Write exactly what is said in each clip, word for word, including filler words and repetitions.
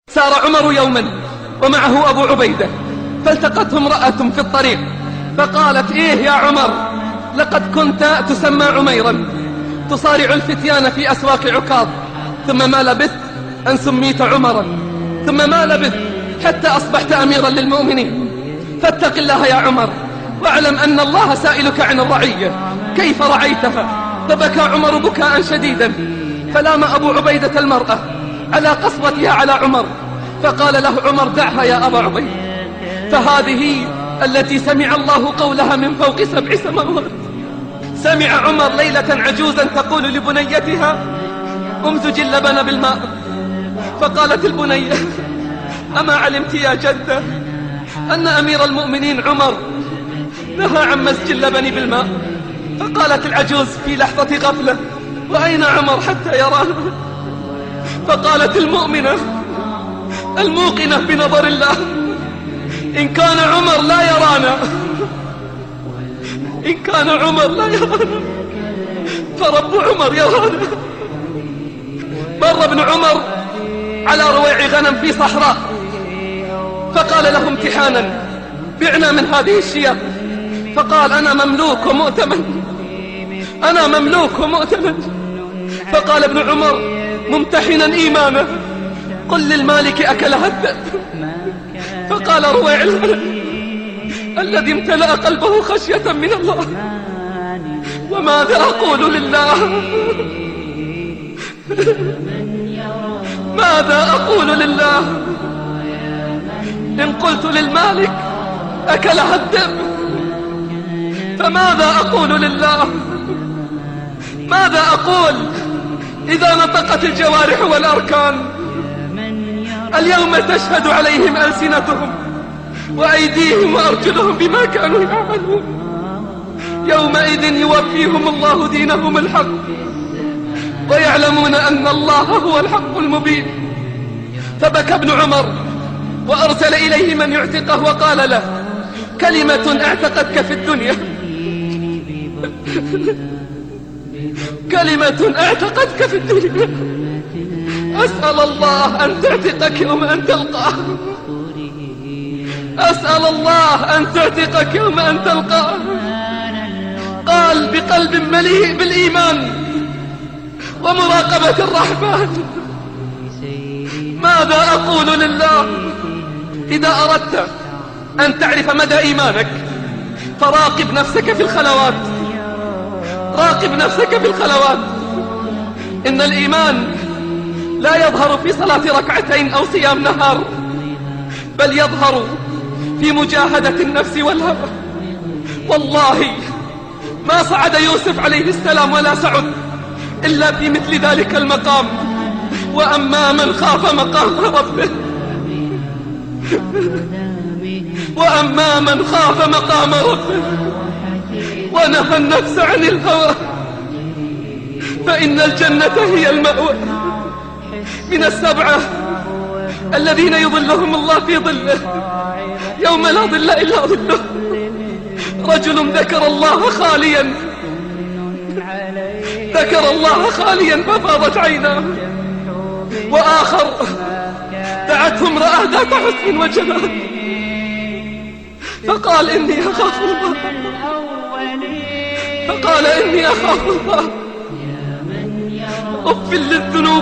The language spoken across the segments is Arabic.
سار عمر يوما ومعه أبو عبيدة، فالتقته امرأة في الطريق فقالت: إيه يا عمر، لقد كنت تسمى عميرا تصارع الفتيان في أسواق عكاظ، ثم ما لبثت أن سميت عمرا، ثم ما لبثت حتى أصبحت أميرا للمؤمنين، فاتق الله يا عمر واعلم أن الله سائلك عن الرعية كيف رعيتها. فبكى عمر بكاء شديدا، فلام أبو عبيدة المرأة على قسوتها على عمر، فقال له عمر: دعها يا أبا عبيدة، فهذه التي سمع الله قولها من فوق سبع سماوات. سمع عمر ليلة عجوزا تقول لبنيتها: امزج اللبن بالماء، فقالت البنية: أما علمت يا جدة أن أمير المؤمنين عمر نهى عن مزج اللبن بالماء؟ فقالت العجوز في لحظة غفلة: وأين عمر حتى يرانا؟ فقالت المؤمنة الموقنة بنظر الله: إن كان عمر لا يرانا إن كان عمر لا يرانا فرب عمر يرانا. مر ابن عمر على رويع غنم في صحراء، فقال له امتحانا: بعنا من هذه الشياه. فقال: أنا مملوك ومؤتمن أنا مملوك ومؤتمن فقال ابن عمر ممتحنا إيمانه: قل للمالك أكلها الذئب. فقال رويع الغنم الذي امتلأ قلبه خشية من الله: وماذا أقول لله ماذا أقول لله إن قلت للمالك أكلها الذئب، فماذا أقول لله؟ ماذا أقول إذا نطقت الجوارح والأركان؟ اليوم تشهد عليهم ألسنتهم وأيديهم وأرجلهم بما كانوا يعملون، يومئذ يوفيهم الله دينهم الحق ويعلمون أن الله هو الحق المبين. فبكى ابن عمر وأرسل إليه من يعتقه وقال له: كلمة اعتقتك في الدنيا كلمة اعتقتك في الدنيا أسأل الله أن تعتقك يوم أن تلقاه أسأل الله أن تعتقك يوم أن تلقاه. قال بقلب مليء بالإيمان ومراقبة الرحمن: ماذا أقول لله؟ إذا أردت أن تعرف مدى إيمانك فراقب نفسك في الخلوات راقب نفسك في الخلوات. إن الإيمان لا يظهر في صلاة ركعتين أو صيام نهار، بل يظهر في مجاهدة النفس والهوى. والله ما صعد يوسف عليه السلام ولا سعد إلا في مثل ذلك المقام: وأما من خاف مقام ربه وأما من خاف مقام ربه ونهى النفس عن الهوى فإن الجنة هي المأوى. من السبعة الذين يظلهم الله في ظله يوم لا ظل إلا ظله: رجل ذكر الله خاليا ذكر الله خاليا ففاضت عيناه، وآخر دعته امرأة ذات حسن وجمال فقال: إني أخاف الله فقال إني أخاف الله. أف للذنوب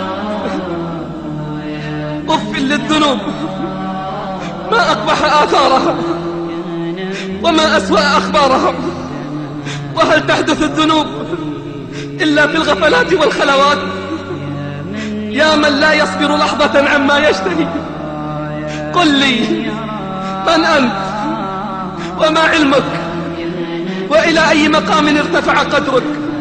أف للذنوب ما أقبح آثارها وما أسوأ أخبارها. وهل تحدث الذنوب إلا في الغفلات والخلوات؟ يا من لا يصبر لحظة عما يشتهي، قل لي من أنت وما علمك وإلى أي مقام ارتفع قدرك؟